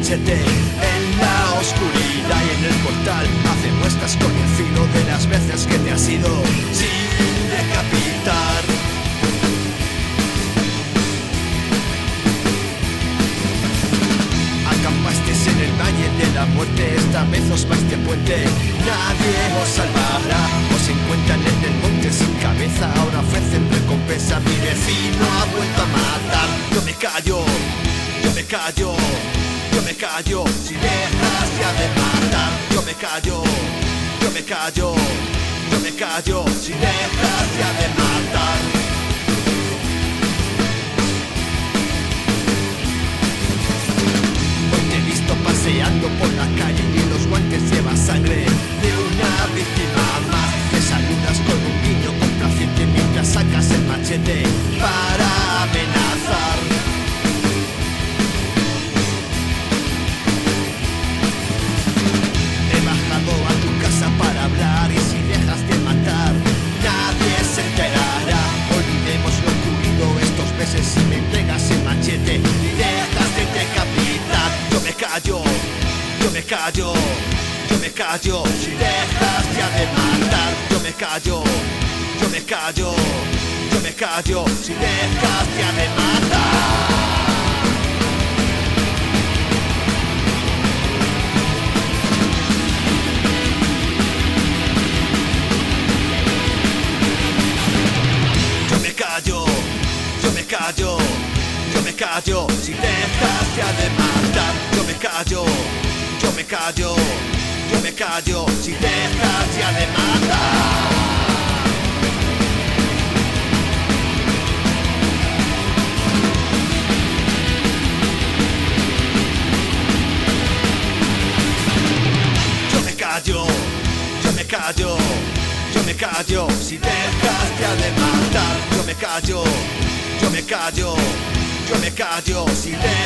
machete en la oscuridad y en el portal. Hace muestras con el filo de las veces que te has ido sin decapitar. Acampaste en el valle de la muerte, esta vez os vais de puente. Nadie os salvará, os encuentran en el monte sin cabeza. Ahora ofrecen recompensa, mi vecino ha vuelto a matar. Yo me callo, yo me callo, yo me callo, si dejas ya de matar. Yo me callo, yo me callo, yo me callo, si dejas ya de matar. Paseando por la calle y en los guantes llevas sangre de una víctima más. Te saludas con un guiño complaciente mientras sacas el machete para amenazar. He bajado a tu casa para hablar y si dejas de matar nadie se enterará. Olvidemos lo ocurrido estos meses si me entregas el machete y dejas de decapitar. Yo me callo, yo me callo, yo me callo, si dejas ya de matar. Yo me callo, yo me callo, yo me callo, si dejas ya de matar. Yo me callo, yo me callo, yo me callo, si dejas ya de matar. Yo me callo, yo me callo, yo me callo, si dejas ya de matar. Yo me callo, yo me callo, yo me callo, si dejas ya de matar. Yo me callo, yo me callo, yo me callo, si dejas